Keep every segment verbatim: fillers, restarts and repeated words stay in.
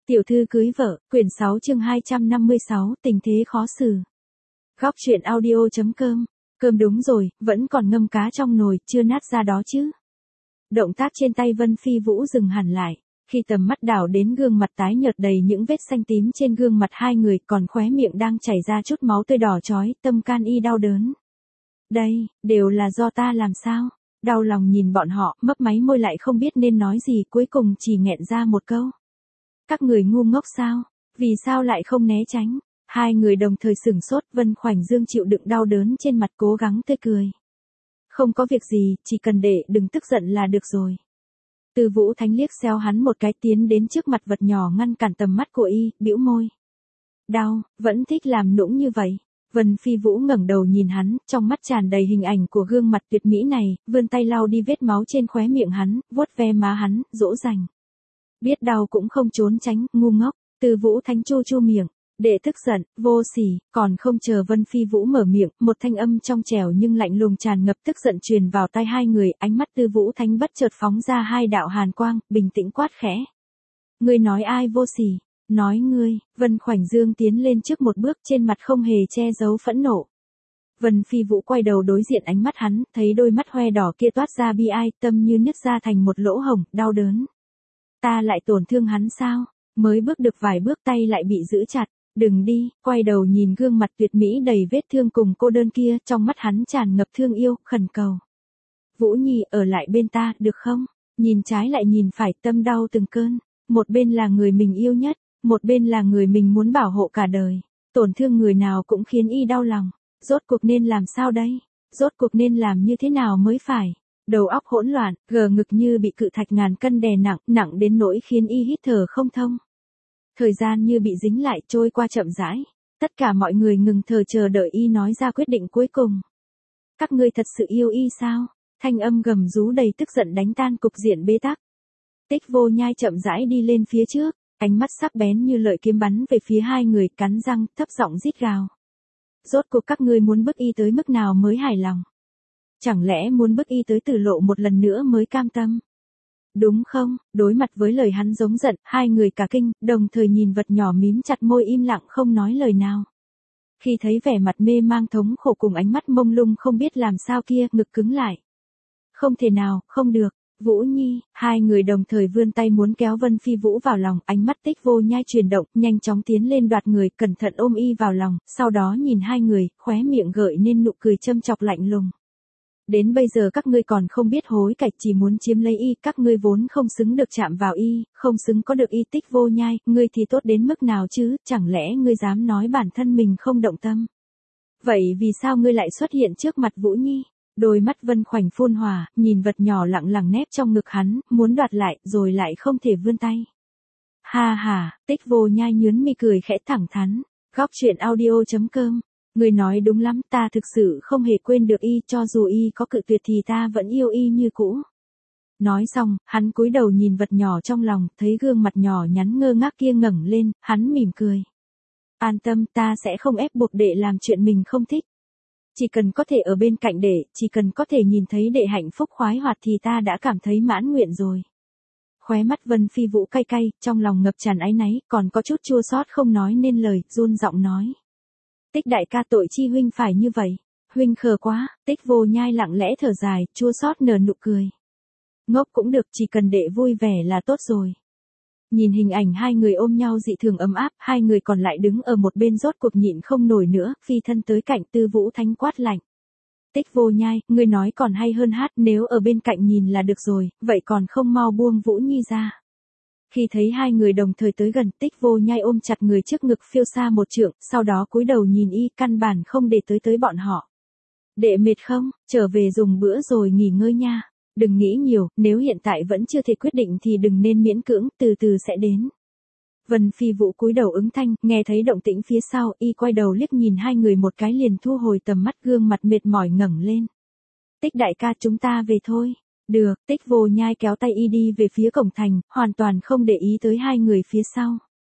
Tiểu thư cưới vợ, quyển sáu chương hai trăm năm mươi sáu, tình thế khó xử. Góc truyện audio.com, cơm đúng rồi, vẫn còn ngâm cá trong nồi, chưa nát ra đó chứ. Động tác trên tay Vân Phi Vũ dừng hẳn lại, khi tầm mắt đảo đến gương mặt tái nhợt đầy những vết xanh tím trên gương mặt hai người, còn khóe miệng đang chảy ra chút máu tươi đỏ chói, tâm can y đau đớn. Đây, đều là do ta làm sao? Đau lòng nhìn bọn họ, mấp máy môi lại không biết nên nói gì, cuối cùng chỉ nghẹn ra một câu. Các người ngu ngốc sao? Vì sao lại không né tránh? Hai người đồng thời sửng sốt, Vân Khoảnh Dương chịu đựng đau đớn trên mặt cố gắng tươi cười. Không có việc gì, chỉ cần để đừng tức giận là được rồi. Từ Vũ Thánh liếc xéo hắn một cái, tiến đến trước mặt vật nhỏ ngăn cản tầm mắt của y, bĩu môi. Đau, vẫn thích làm nũng như vậy. Vân Phi Vũ ngẩng đầu nhìn hắn, trong mắt tràn đầy hình ảnh của gương mặt tuyệt mỹ này, vươn tay lau đi vết máu trên khóe miệng hắn, vuốt ve má hắn, dỗ dành. Biết đau cũng không trốn tránh, ngu ngốc. Từ Vũ Thánh chu chu miệng, để tức giận, vô sỉ. Còn không chờ Vân Phi Vũ mở miệng, một thanh âm trong trẻo nhưng lạnh lùng tràn ngập tức giận truyền vào tai hai người, ánh mắt Từ Vũ Thánh bất chợt phóng ra hai đạo hàn quang, bình tĩnh quát khẽ. Ngươi nói ai vô sỉ? Nói ngươi. Vân Khoảnh Dương tiến lên trước một bước, trên mặt không hề che giấu phẫn nộ. Vân Phi Vũ quay đầu đối diện ánh mắt hắn, thấy đôi mắt hoe đỏ kia toát ra bi ai, tâm như nứt ra thành một lỗ hổng, đau đớn. Ta lại tổn thương hắn sao? Mới bước được vài bước tay lại bị giữ chặt. Đừng đi. Quay đầu nhìn gương mặt tuyệt mỹ đầy vết thương cùng cô đơn kia, trong mắt hắn tràn ngập thương yêu, khẩn cầu. Vũ Nhi, ở lại bên ta, được không? Nhìn trái lại nhìn phải, tâm đau từng cơn. Một bên là người mình yêu nhất, một bên là người mình muốn bảo hộ cả đời. Tổn thương người nào cũng khiến y đau lòng. Rốt cuộc nên làm sao đây? Rốt cuộc nên làm như thế nào mới phải? Đầu óc hỗn loạn, gờ ngực như bị cự thạch ngàn cân đè nặng, nặng đến nỗi khiến y hít thở không thông. Thời gian như bị dính lại, trôi qua chậm rãi. Tất cả mọi người ngừng thở chờ đợi y nói ra quyết định cuối cùng. Các ngươi thật sự yêu y sao? Thanh âm gầm rú đầy tức giận đánh tan cục diện bế tắc. Tích Vô Nhai chậm rãi đi lên phía trước, ánh mắt sắc bén như lợi kiếm bắn về phía hai người, cắn răng, thấp giọng rít gào. Rốt cuộc các ngươi muốn bức y tới mức nào mới hài lòng? Chẳng lẽ muốn bức y tới Tử Lộ một lần nữa mới cam tâm? Đúng không? Đối mặt với lời hắn giống giận, hai người cả kinh, đồng thời nhìn vật nhỏ mím chặt môi im lặng không nói lời nào. Khi thấy vẻ mặt mê mang thống khổ cùng ánh mắt mông lung không biết làm sao kia, ngực cứng lại. Không thể nào, không được. Vũ Nhi, hai người đồng thời vươn tay muốn kéo Vân Phi Vũ vào lòng, ánh mắt Tích Vô Nhai chuyển động, nhanh chóng tiến lên đoạt người, cẩn thận ôm y vào lòng, sau đó nhìn hai người, khóe miệng gợi nên nụ cười châm chọc lạnh lùng. Đến bây giờ các ngươi còn không biết hối cải, chỉ muốn chiếm lấy y, các ngươi vốn không xứng được chạm vào y, không xứng có được y. Tích Vô Nhai, ngươi thì tốt đến mức nào chứ, chẳng lẽ ngươi dám nói bản thân mình không động tâm? Vậy vì sao ngươi lại xuất hiện trước mặt Vũ Nhi? Đôi mắt Vân Khoảnh phun hỏa, nhìn vật nhỏ lặng lặng nép trong ngực hắn, muốn đoạt lại, rồi lại không thể vươn tay. Ha ha, Tích Vô Nhai nhướng mi cười khẽ thẳng thắn. Góc truyện audio.com, người nói đúng lắm, ta thực sự không hề quên được y, cho dù y có cự tuyệt thì ta vẫn yêu y như cũ. Nói xong, hắn cúi đầu nhìn vật nhỏ trong lòng, thấy gương mặt nhỏ nhắn ngơ ngác kia ngẩng lên, hắn mỉm cười. An tâm, ta sẽ không ép buộc đệ làm chuyện mình không thích. Chỉ cần có thể ở bên cạnh đệ, chỉ cần có thể nhìn thấy đệ hạnh phúc khoái hoạt thì ta đã cảm thấy mãn nguyện rồi. Khóe mắt Vân Phi Vũ cay cay, trong lòng ngập tràn áy náy, còn có chút chua xót không nói nên lời, run giọng nói. Tích đại ca, tội chi huynh phải như vậy. Huynh khờ quá. Tích Vô Nhai lặng lẽ thở dài, chua xót nở nụ cười. Ngốc cũng được, chỉ cần đệ vui vẻ là tốt rồi. Nhìn hình ảnh hai người ôm nhau dị thường ấm áp, hai người còn lại đứng ở một bên rốt cuộc nhịn không nổi nữa, phi thân tới cạnh Từ Vũ Thánh quát lạnh. Tích Vô Nhai, ngươi nói còn hay hơn hát, nếu ở bên cạnh nhìn là được rồi, vậy còn không mau buông Vũ Nhi ra. Khi thấy hai người đồng thời tới gần, Tích Vô Nhai ôm chặt người trước ngực phiêu xa một trượng, sau đó cúi đầu nhìn y, căn bản không để tới tới bọn họ. Đệ mệt không? Trở về dùng bữa rồi nghỉ ngơi nha. Đừng nghĩ nhiều, nếu hiện tại vẫn chưa thể quyết định thì đừng nên miễn cưỡng, từ từ sẽ đến. Vân Phi Vũ cúi đầu ứng thanh, nghe thấy động tĩnh phía sau, y quay đầu liếc nhìn hai người một cái liền thu hồi tầm mắt, gương mặt mệt mỏi ngẩng lên. Tích đại ca, chúng ta về thôi. Được. Tích Vô Nhai kéo tay y đi về phía cổng thành, hoàn toàn không để ý tới hai người phía sau.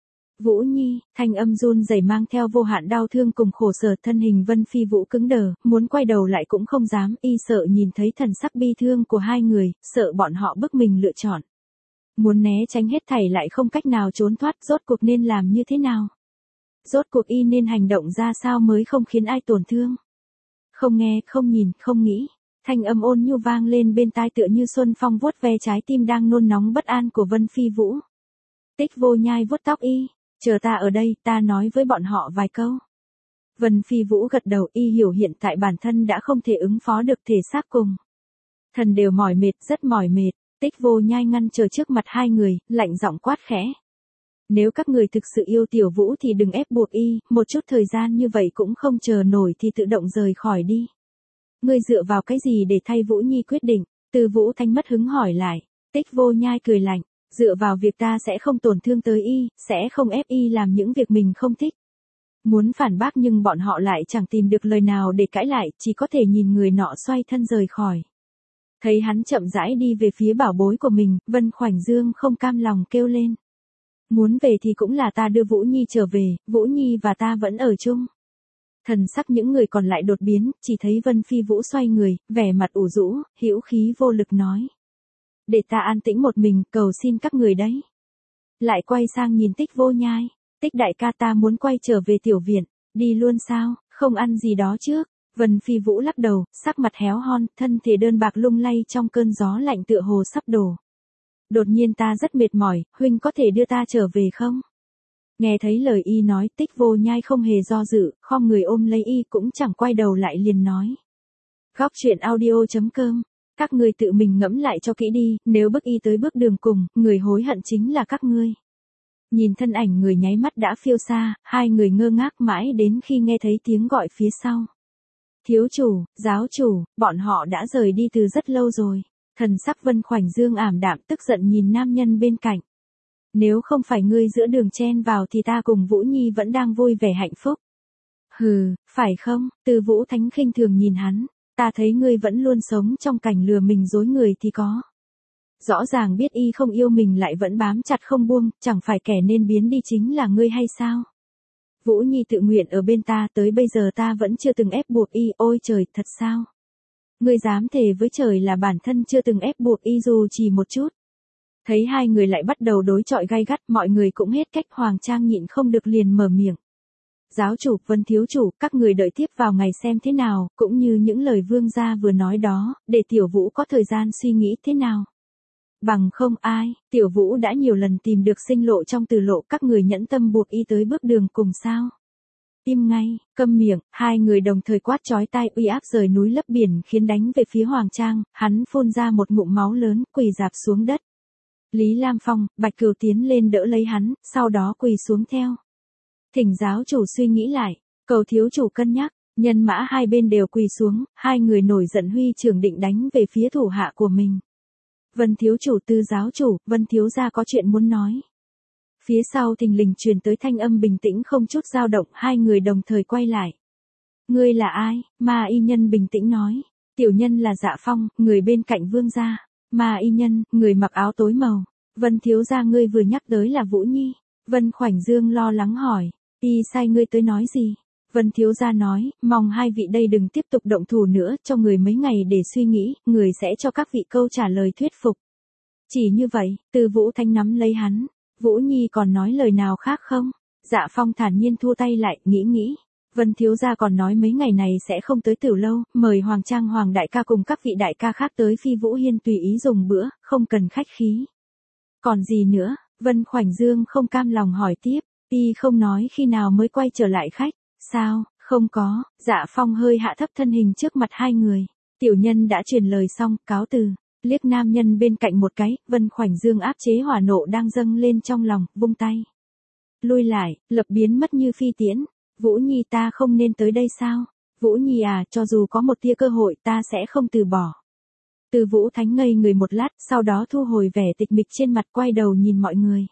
Vũ Nhi, thanh âm run rẩy mang theo vô hạn đau thương cùng khổ sở, thân hình Vân Phi Vũ cứng đờ, muốn quay đầu lại cũng không dám, y sợ nhìn thấy thần sắc bi thương của hai người, sợ bọn họ bức mình lựa chọn. Muốn né tránh hết thảy lại không cách nào trốn thoát, rốt cuộc nên làm như thế nào? Rốt cuộc y nên hành động ra sao mới không khiến ai tổn thương? Không nghe, không nhìn, không nghĩ. Thanh âm ôn nhu vang lên bên tai tựa như xuân phong vuốt ve trái tim đang nôn nóng bất an của Vân Phi Vũ. Tích Vô Nhai vuốt tóc y, chờ ta ở đây, ta nói với bọn họ vài câu. Vân Phi Vũ gật đầu, y hiểu hiện tại bản thân đã không thể ứng phó được thể xác cùng. Thần đều mỏi mệt, rất mỏi mệt. Tích Vô Nhai ngăn chờ trước mặt hai người, lạnh giọng quát khẽ. Nếu các người thực sự yêu Tiểu Vũ thì đừng ép buộc y, một chút thời gian như vậy cũng không chờ nổi thì tự động rời khỏi đi. Ngươi dựa vào cái gì để thay Vũ Nhi quyết định? Từ Vũ Thanh mất hứng hỏi lại. Tích Vô Nhai cười lạnh, dựa vào việc ta sẽ không tổn thương tới y, sẽ không ép y làm những việc mình không thích. Muốn phản bác nhưng bọn họ lại chẳng tìm được lời nào để cãi lại, chỉ có thể nhìn người nọ xoay thân rời khỏi. Thấy hắn chậm rãi đi về phía bảo bối của mình, Vân Khoảnh Dương không cam lòng kêu lên. Muốn về thì cũng là ta đưa Vũ Nhi trở về, Vũ Nhi và ta vẫn ở chung. Thần sắc những người còn lại đột biến, chỉ thấy Vân Phi Vũ xoay người, vẻ mặt ủ rũ, hữu khí vô lực nói. Để ta an tĩnh một mình, cầu xin các người đấy. Lại quay sang nhìn Tích Vô Nhai. Tích đại ca, ta muốn quay trở về tiểu viện, đi luôn sao, không ăn gì đó trước. Vân Phi Vũ lắc đầu, sắc mặt héo hon, thân thể đơn bạc lung lay trong cơn gió lạnh tựa hồ sắp đổ. Đột nhiên ta rất mệt mỏi, huynh có thể đưa ta trở về không? Nghe thấy lời y nói, Tích Vô Nhai không hề do dự, khom người ôm lấy y cũng chẳng quay đầu lại liền nói. Góc truyện audio chấm com, các ngươi tự mình ngẫm lại cho kỹ đi, nếu bước y tới bước đường cùng, người hối hận chính là các ngươi. Nhìn thân ảnh người nháy mắt đã phiêu xa, hai người ngơ ngác mãi đến khi nghe thấy tiếng gọi phía sau. Thiếu chủ, giáo chủ, bọn họ đã rời đi từ rất lâu rồi. Thần sắc Vân Khoảnh Dương ảm đạm tức giận nhìn nam nhân bên cạnh. Nếu không phải ngươi giữa đường chen vào thì ta cùng Vũ Nhi vẫn đang vui vẻ hạnh phúc. Hừ, phải không? Từ Vũ Thánh khinh thường nhìn hắn. Ta thấy ngươi vẫn luôn sống trong cảnh lừa mình dối người thì có. Rõ ràng biết y không yêu mình lại vẫn bám chặt không buông, chẳng phải kẻ nên biến đi chính là ngươi hay sao? Vũ Nhi tự nguyện ở bên ta, tới bây giờ ta vẫn chưa từng ép buộc y, ôi trời, thật sao? Ngươi dám thề với trời là bản thân chưa từng ép buộc y dù chỉ một chút. Thấy hai người lại bắt đầu đối chọi gay gắt, mọi người cũng hết cách, Hoàng Trang nhịn không được liền mở miệng. Giáo chủ, Vân thiếu chủ, các người đợi tiếp vào ngày xem thế nào, cũng như những lời vương gia vừa nói đó, để Tiểu Vũ có thời gian suy nghĩ thế nào. Bằng không ai, Tiểu Vũ đã nhiều lần tìm được sinh lộ trong từ lộ, các người nhẫn tâm buộc y tới bước đường cùng sao. Im ngay, câm miệng, hai người đồng thời quát chói tai, uy áp rời núi lấp biển khiến đánh về phía Hoàng Trang, hắn phun ra một ngụm máu lớn, quỳ rạp xuống đất. Lý Lam Phong, Bạch Cửu tiến lên đỡ lấy hắn, sau đó quỳ xuống theo. Thỉnh giáo chủ suy nghĩ lại, cầu thiếu chủ cân nhắc, nhân mã hai bên đều quỳ xuống, hai người nổi giận huy trưởng định đánh về phía thủ hạ của mình. Vân thiếu chủ, Tư giáo chủ, Vân thiếu gia có chuyện muốn nói. Phía sau thình lình truyền tới thanh âm bình tĩnh không chút dao động, hai người đồng thời quay lại. Ngươi là ai? Ma y nhân bình tĩnh nói. Tiểu nhân là Dạ Phong, người bên cạnh vương gia. Ma y nhân, người mặc áo tối màu. Vân thiếu gia, ngươi vừa nhắc tới là Vũ Nhi. Vân Khoảnh Dương lo lắng hỏi. Y sai ngươi tới nói gì? Vân thiếu gia nói, mong hai vị đây đừng tiếp tục động thủ nữa, cho người mấy ngày để suy nghĩ, người sẽ cho các vị câu trả lời thuyết phục. Chỉ như vậy, Từ Vũ Thanh nắm lấy hắn. Vũ Nhi còn nói lời nào khác không? Dạ Phong thản nhiên thua tay lại, nghĩ nghĩ. Vân thiếu gia còn nói mấy ngày này sẽ không tới Tử lâu, mời Hoàng Trang Hoàng đại ca cùng các vị đại ca khác tới Phi Vũ Hiên tùy ý dùng bữa, không cần khách khí. Còn gì nữa? Vân Khoảnh Dương không cam lòng hỏi tiếp, y không nói khi nào mới quay trở lại khách, sao, không có. Dạ Phong hơi hạ thấp thân hình trước mặt hai người. Tiểu nhân đã truyền lời xong, cáo từ. Liếc nam nhân bên cạnh một cái, Vân Khoảnh Dương áp chế hỏa nộ đang dâng lên trong lòng, vung tay. Lui lại, lập biến mất như phi tiễn. Vũ Nhi, ta không nên tới đây sao? Vũ Nhi à, cho dù có một tia cơ hội ta sẽ không từ bỏ. Từ Vũ Thánh ngây người một lát, sau đó thu hồi vẻ tịch mịch trên mặt, quay đầu nhìn mọi người.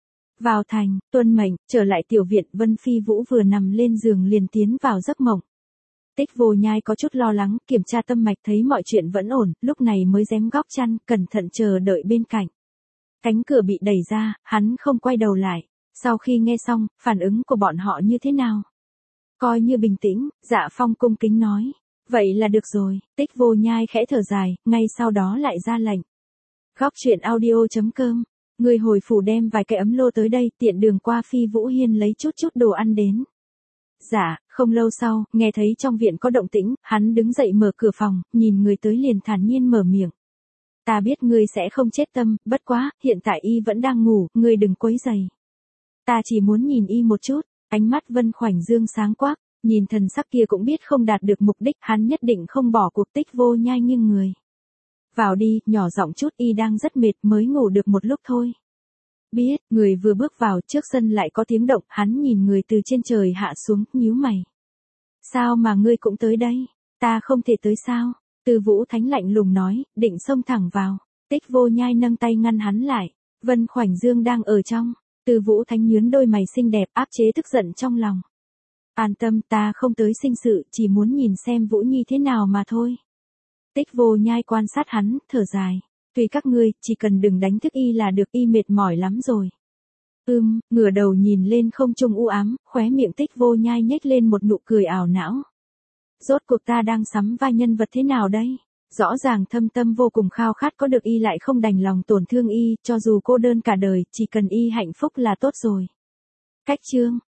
Vào thành, tuân mệnh, trở lại tiểu viện, Vân Phi Vũ vừa nằm lên giường liền tiến vào giấc mộng. Tích Vô Nhai có chút lo lắng, kiểm tra tâm mạch thấy mọi chuyện vẫn ổn, lúc này mới rém góc chăn, cẩn thận chờ đợi bên cạnh. Cánh cửa bị đẩy ra, hắn không quay đầu lại. Sau khi nghe xong, phản ứng của bọn họ như thế nào? Coi như bình tĩnh, Dạ Phong cung kính nói. Vậy là được rồi. Tích Vô Nhai khẽ thở dài, ngay sau đó lại ra lệnh. Góc truyện audio chấm com Người hồi phủ đem vài cái ấm lô tới đây, tiện đường qua Phi Vũ Hiên lấy chút chút đồ ăn đến. Dạ, không lâu sau, nghe thấy trong viện có động tĩnh, hắn đứng dậy mở cửa phòng, nhìn người tới liền thản nhiên mở miệng. Ta biết ngươi sẽ không chết tâm, bất quá, hiện tại y vẫn đang ngủ, ngươi đừng quấy rầy. Ta chỉ muốn nhìn y một chút, ánh mắt Vân Khoảnh Dương sáng quắc, nhìn thần sắc kia cũng biết không đạt được mục đích, hắn nhất định không bỏ cuộc. Tích Vô Nhai nghiêng người. Vào đi, nhỏ giọng chút, y đang rất mệt, mới ngủ được một lúc thôi. Biết, người vừa bước vào, trước sân lại có tiếng động, hắn nhìn người từ trên trời hạ xuống, nhíu mày. Sao mà ngươi cũng tới đây? Ta không thể tới sao? Từ Vũ Thánh lạnh lùng nói, định xông thẳng vào. Tích Vô Nhai nâng tay ngăn hắn lại. Vân Khoảnh Dương đang ở trong. Từ Vũ Thánh nhướng đôi mày xinh đẹp, áp chế tức giận trong lòng. An tâm, ta không tới sinh sự, chỉ muốn nhìn xem Vũ Nhi thế nào mà thôi. Tích Vô Nhai quan sát hắn, thở dài. Tùy các ngươi, chỉ cần đừng đánh thức y là được, y mệt mỏi lắm rồi. Ưm, ngửa đầu nhìn lên không trung u ám, khóe miệng Tích Vô Nhai nhếch lên một nụ cười ảo não. Rốt cuộc ta đang sắm vai nhân vật thế nào đây? Rõ ràng thâm tâm vô cùng khao khát có được y lại không đành lòng tổn thương y, cho dù cô đơn cả đời, chỉ cần y hạnh phúc là tốt rồi. Cách chương